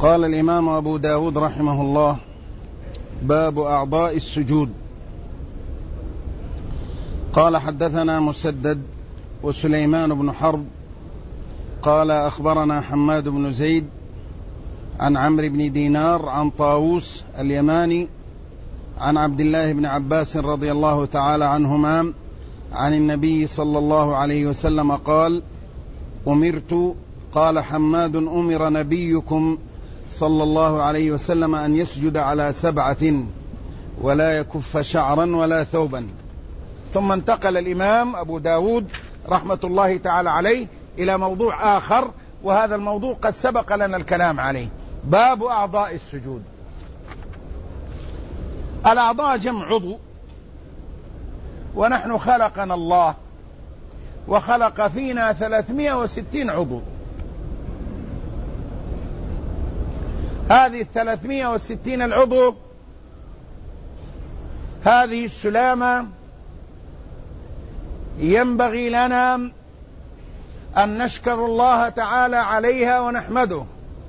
قال الإمام أبو داود رحمه الله: باب أعضاء السجود. قال: حدثنا مسدد وسليمان بن حرب قال: أخبرنا حماد بن زيد عن عمرو بن دينار عن طاووس اليماني عن عبد الله بن عباس رضي الله تعالى عنهما عن النبي صلى الله عليه وسلم قال: أمرت، قال حماد: أمر نبيكم صلى الله عليه وسلم أن يسجد على 7 ولا يكف شعرا ولا ثوبا. ثم انتقل الإمام أبو داود رحمة الله تعالى عليه إلى موضوع آخر، وهذا الموضوع قد سبق لنا الكلام عليه. باب أعضاء السجود. الأعضاء جمع عضو، ونحن خلقنا الله وخلق فينا 360 عضو. هذه 360 العضو، هذه السلامة ينبغي لنا أن نشكر الله تعالى عليها ونحمده.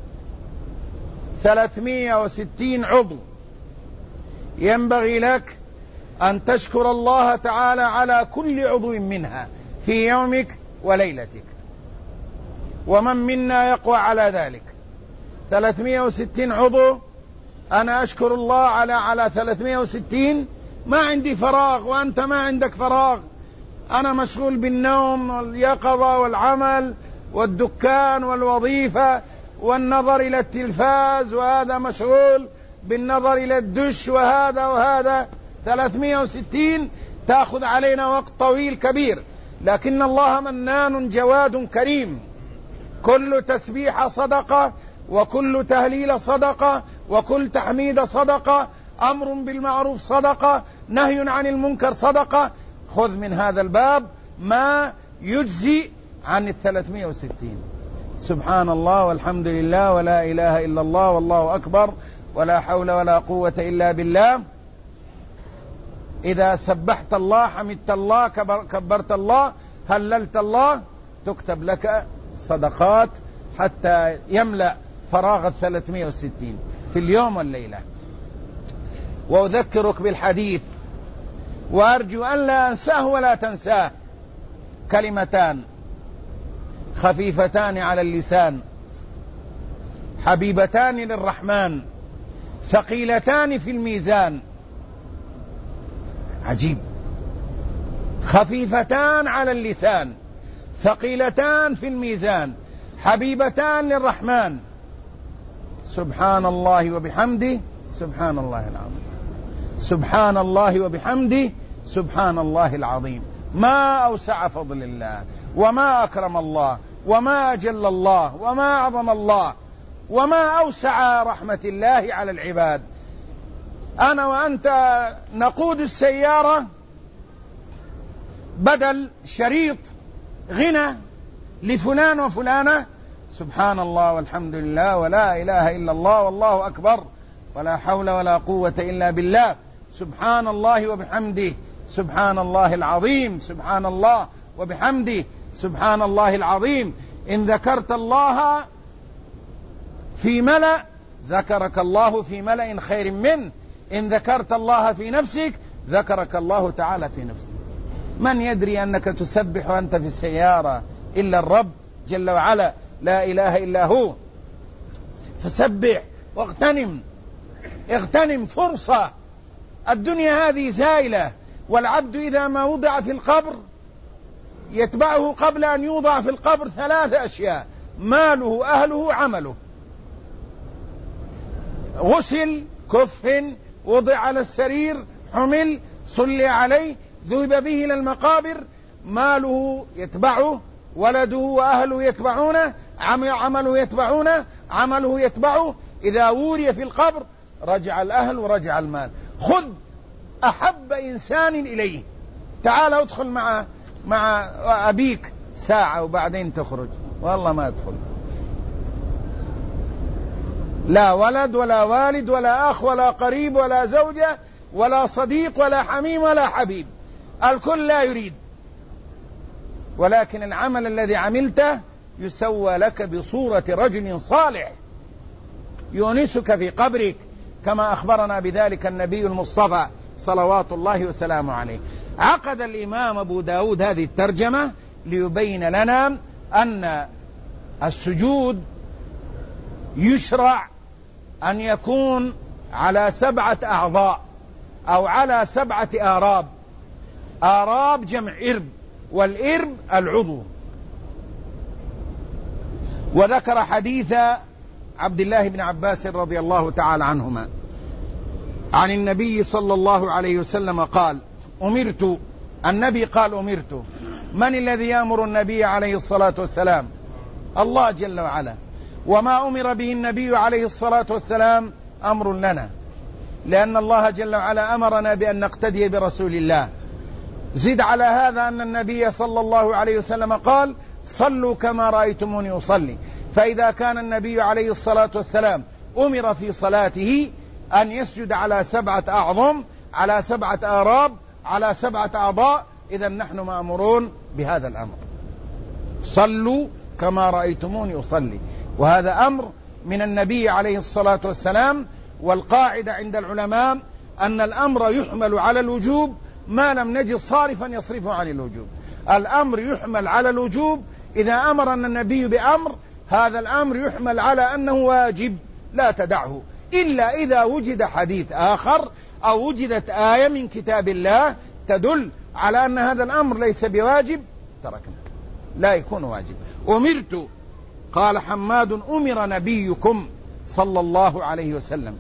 360 عضو، ينبغي لك أن تشكر الله تعالى على كل عضو منها في يومك وليلتك، ومن منا يقوى على ذلك. 360 عضو، أنا أشكر الله على 360. ما عندي فراغ وأنت ما عندك فراغ، أنا مشغول بالنوم واليقظة والعمل والدكان والوظيفة والنظر إلى التلفاز، وهذا مشغول بالنظر إلى الدش، وهذا 360 تأخذ علينا وقت طويل كبير. لكن الله منان جواد كريم. كل تسبيح صدقة، وكل تهليل صدقة، وكل تحميد صدقة، أمر بالمعروف صدقة، نهي عن المنكر صدقة. خذ من هذا الباب ما يجزي عن 360. سبحان الله والحمد لله ولا إله إلا الله والله أكبر ولا حول ولا قوة إلا بالله. إذا سبحت الله، حمدت الله، كبرت الله، هللت الله، تكتب لك صدقات حتى يملأ فراغ 360 في اليوم والليلة. وأذكرك بالحديث، وأرجو أن لا أنساه ولا تنساه. كلمتان خفيفتان على اللسان، حبيبتان للرحمن، ثقيلتان في الميزان. عجيب، خفيفتان على اللسان، ثقيلتان في الميزان، حبيبتان للرحمن. سبحان الله وبحمده سبحان الله العظيم، سبحان الله وبحمده سبحان الله العظيم. ما أوسع فضل الله، وما أكرم الله، وما أجل الله، وما أعظم الله، وما أوسع رحمة الله على العباد. أنا وأنت نقود السيارة، بدل شريط غنى لفلان وفلانة، سبحان الله والحمد لله ولا إله إلا الله والله أكبر ولا حول ولا قوة إلا بالله، سبحان الله وبحمده سبحان الله العظيم، سبحان الله وبحمده سبحان الله العظيم. إن ذكرت الله في ملأ ذكرك الله في ملأ خير منه. إن ذكرت الله في نفسك ذكرك الله تعالى في نفسك. من يدري أنك تسبح وأنت في السيارة إلا الرب جل وعلا، لا إله إلا هو. فسبح واغتنم فرصة. الدنيا هذه زائلة، والعبد إذا ما وضع في القبر يتبعه قبل أن يوضع في القبر 3 أشياء: ماله، أهله، عمله. غسل، كفن، وضع على السرير، حمل، صلي عليه، ذهب به إلى المقابر. ماله يتبعه، ولده وأهله يتبعونه، عمله يتبعونه، عمله يتبعه. إذا وري في القبر رجع الأهل ورجع المال. خذ أحب إنسان إليه، تعال ادخل مع أبيك ساعة وبعدين تخرج، والله ما ادخل. لا ولد ولا والد ولا أخ ولا قريب ولا زوجة ولا صديق ولا حميم ولا حبيب، الكل لا يريد. ولكن العمل الذي عملته يسوى لك بصورة رجل صالح. يونسك في قبرك، كما أخبرنا بذلك النبي المصطفى صلوات الله وسلامه عليه. عقد الإمام أبو داود هذه الترجمة ليبين لنا أن السجود يشرع أن يكون على 7 أعضاء أو على 7 آراب. آراب جمع إرب، والإرب العضو. وذكر حديث عبد الله بن عباس رضي الله تعالى عنهما عن النبي صلى الله عليه وسلم قال: النبي قال أمرت. من الذي يأمر النبي عليه الصلاة والسلام؟ الله جل وعلا. وما أمر به النبي عليه الصلاة والسلام أمر لنا، لأن الله جل وعلا أمرنا بأن نقتدي برسول الله. زد على هذا أن النبي صلى الله عليه وسلم قال: صلوا كما رأيتموني أصلي. فإذا كان النبي عليه الصلاة والسلام أمر في صلاته أن يسجد على 7 أعظم، على 7 آراب، على 7 أعضاء، إذن نحن مأمورون بهذا الأمر. صلوا كما رأيتموني أصلي، وهذا أمر من النبي عليه الصلاة والسلام. والقاعدة عند العلماء أن الأمر يحمل على الوجوب ما لم نجد صارفا يصرفه عن الوجوب. الأمر يحمل على الوجوب إذا أمرنا النبي بأمر، هذا الأمر يحمل على أنه واجب لا تدعه، إلا إذا وجد حديث آخر أو وجدت آية من كتاب الله تدل على أن هذا الأمر ليس بواجب تركنا، لا يكون واجب. أمرت، قال حماد: أمر نبيكم صلى الله عليه وسلم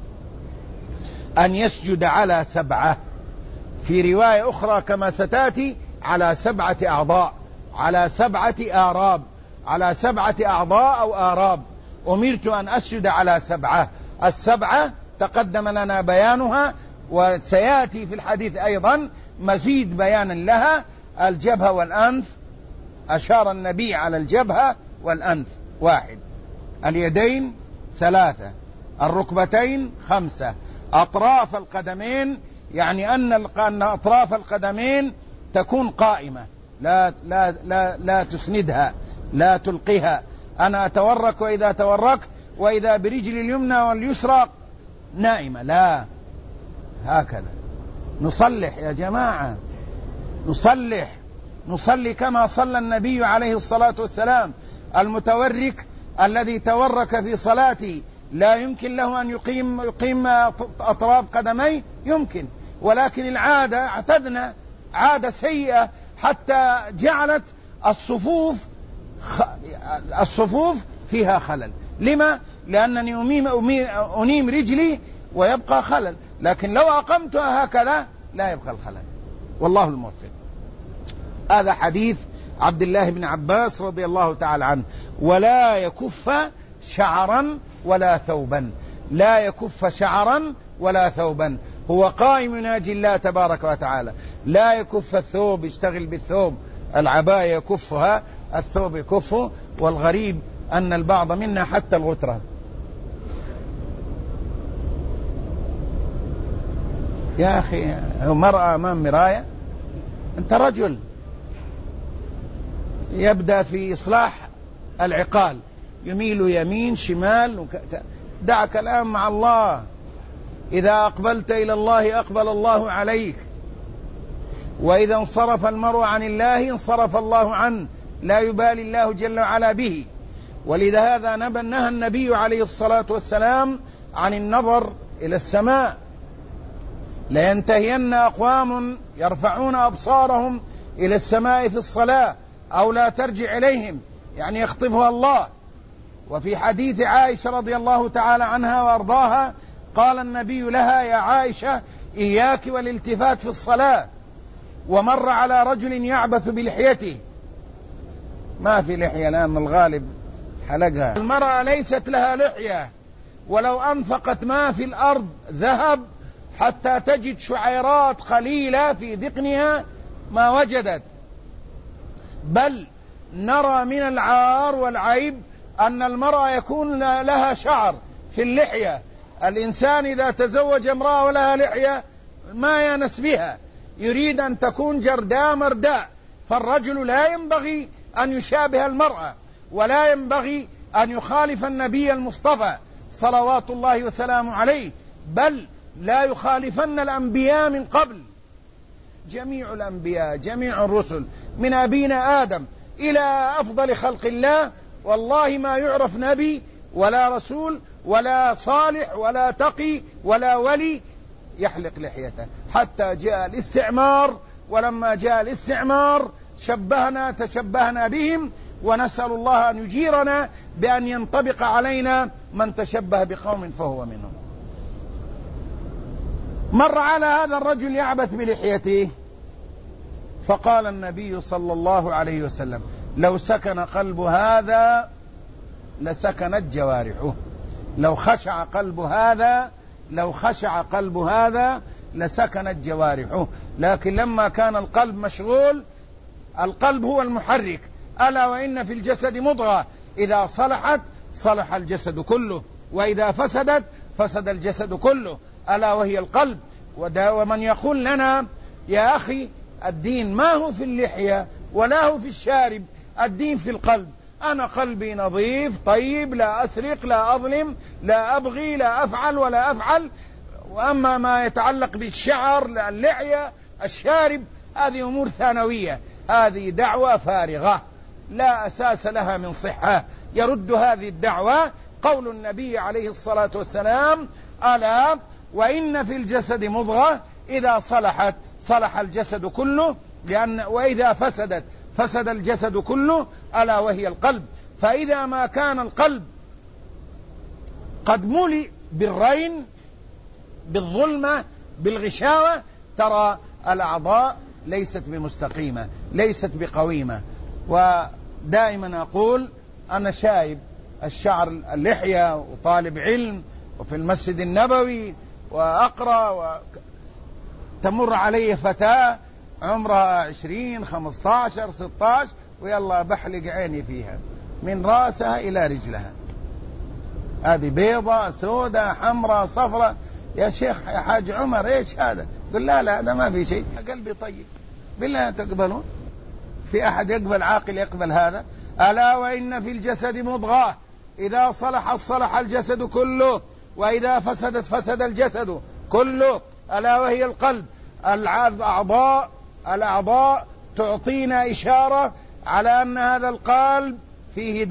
أن يسجد على 7، في رواية أخرى كما ستأتي على 7 أعضاء، على 7 آراب، على 7 أعضاء أو آراب. أمرت أن أسجد على 7. 7 تقدم لنا بيانها، وسيأتي في الحديث أيضا مزيد بيانا لها. الجبهة والأنف، أشار النبي على الجبهة والأنف 1، اليدين 3، الركبتين 5، أطراف القدمين، يعني أن أطراف القدمين تكون قائمة، لا تسندها، لا تلقيها. أنا أتورك وإذا توركت، وإذا برجل اليمنى واليسرى نائمة، لا، هكذا نصلح يا جماعة، نصلي كما صلى النبي عليه الصلاة والسلام. المتورك الذي تورك في صلاته لا يمكن له أن يقيم أطراف قدميه، يمكن، ولكن العادة، اعتدنا عادة سيئة حتى جعلت الصفوف فيها خلل. لما؟ لأنني أنيم رجلي ويبقى خلل، لكن لو أقمتها هكذا لا يبقى الخلل. والله الموفق. هذا حديث عبد الله بن عباس رضي الله تعالى عنه. ولا يكف شعرا ولا ثوبا، لا يكف شعرا ولا ثوبا، هو قائم يناجي الله تبارك وتعالى. لا يكف الثوب، يشتغل بالثوب، العباية يكفها، الثوب يكفه. والغريب أن البعض منا حتى الغترة. يا أخي، مرأة أمام مراية، أنت رجل يبدأ في إصلاح العقال، يميل يمين شمال، دعك الآن مع الله. إذا أقبلت إلى الله أقبل الله عليك، وإذا انصرف المرء عن الله انصرف الله عنه، لا يبالي الله جل وعلا به. ولذا هذا نهى النبي عليه الصلاة والسلام عن النظر إلى السماء. لينتهين أقوام يرفعون أبصارهم إلى السماء في الصلاة، أو لا ترجع إليهم، يعني يخطفها الله. وفي حديث عائشة رضي الله تعالى عنها وأرضاها قال النبي لها: يا عائشة، إياك والالتفات في الصلاة. ومر على رجل يعبث بلحيته، ما في لحية الآن، الغالب حلقها. المرأة ليست لها لحية، ولو أنفقت ما في الأرض ذهب حتى تجد شعيرات قليلة في ذقنها ما وجدت. بل نرى من العار والعيب أن المرأة يكون لها شعر في اللحية. الإنسان إذا تزوج امرأة ولها لحية ما ينس بها، يريد أن تكون جرداء مرداء. فالرجل لا ينبغي أن يشابه المرأة، ولا ينبغي أن يخالف النبي المصطفى صلوات الله وسلامه عليه، بل لا يخالفن الأنبياء من قبل. جميع الأنبياء جميع الرسل من أبينا آدم إلى أفضل خلق الله، والله ما يعرف نبي ولا رسول ولا صالح ولا تقي ولا ولي يحلق لحيته حتى جاء الاستعمار. ولما جاء الاستعمار تشبهنا بهم، ونسأل الله أن يجيرنا بأن ينطبق علينا من تشبه بقوم فهو منهم. مر على هذا الرجل يعبث بلحيته، فقال النبي صلى الله عليه وسلم: لو سكن قلب هذا لسكنت جوارحه. لو خشع قلب هذا لسكنت جوارحه. لكن لما كان القلب مشغول، القلب هو المحرك. ألا وإن في الجسد مضغة إذا صلحت صلح الجسد كله، وإذا فسدت فسد الجسد كله، ألا وهي القلب. ومن يقول لنا يا أخي الدين ما هو في اللحية ولا هو في الشارب، الدين في القلب. أنا قلبي نظيف طيب، لا أسرق لا أظلم لا أبغي لا أفعل ولا أفعل. وأما ما يتعلق بالشعر اللحية الشارب هذه أمور ثانوية، هذه دعوة فارغة لا أساس لها من صحة. يرد هذه الدعوة قول النبي عليه الصلاة والسلام: ألا وإن في الجسد مضغة إذا صلحت صلح الجسد كله، وإذا فسدت فسد الجسد كله، ألا وهي القلب. فإذا ما كان القلب قد ملئ بالرين بالظلمة بالغشاوة، ترى الأعضاء ليست بمستقيمة ليست بقويمة. ودائما أقول أنا شايب الشعر اللحية وطالب علم وفي المسجد النبوي وأقرأ، تمر علي فتاة عمرها 20 15 16 ويلا بحلق عيني فيها من راسها إلى رجلها، هذه بيضة سودة حمراء صفراء. يا شيخ يا حاج عمر ايش هذا؟ قل لا هذا ما في شيء، قلبي طيب. بالله تقبلون؟ في أحد يقبل عاقل يقبل هذا؟ ألا وإن في الجسد مضغة إذا صلحت صلح الجسد كله، وإذا فسدت فسد الجسد كله، ألا وهي القلب. الأعضاء تعطينا إشارة على أن هذا القلب فيه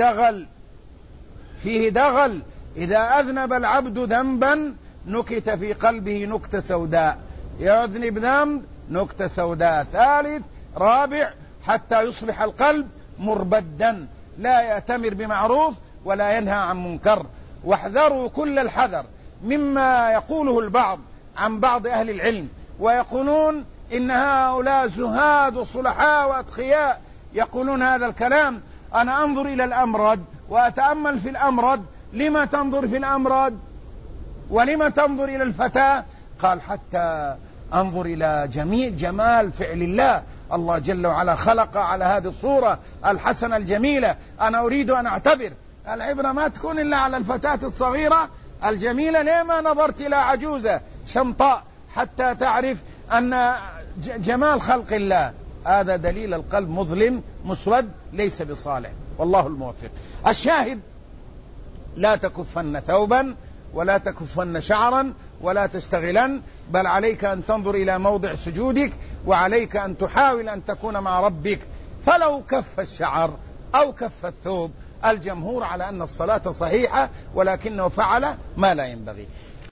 دغل. إذا أذنب العبد ذنبا نكت في قلبه نكتة سوداء، يذنب ذنب نكتة سوداء ثالث رابع حتى يصبح القلب مربدا لا يأتمر بمعروف ولا ينهى عن منكر. واحذروا كل الحذر مما يقوله البعض عن بعض أهل العلم، ويقولون إن هؤلاء زهاد وصلحاء وأتقياء يقولون هذا الكلام. أنا أنظر إلى الأمرد وأتأمل في الأمرد. لما تنظر في الأمرد ولما تنظر إلى الفتاة؟ قال حتى أنظر إلى جمال فعل الله. الله جل وعلا خلق على هذه الصورة الحسنة الجميلة. أنا أريد أن أعتبر العبرة ما تكون إلا على الفتاة الصغيرة الجميلة. لما نظرت إلى عجوزة شمطاء حتى تعرف أن جمال خلق الله؟ هذا دليل القلب مظلم مسود ليس بصالح، والله الموفق. الشاهد: لا تكفن ثوبا ولا تكفن شعرا ولا تشتغلن، بل عليك أن تنظر إلى موضع سجودك، وعليك أن تحاول أن تكون مع ربك. فلو كف الشعر أو كف الثوب، الجمهور على أن الصلاة صحيحة، ولكنه فعل ما لا ينبغي.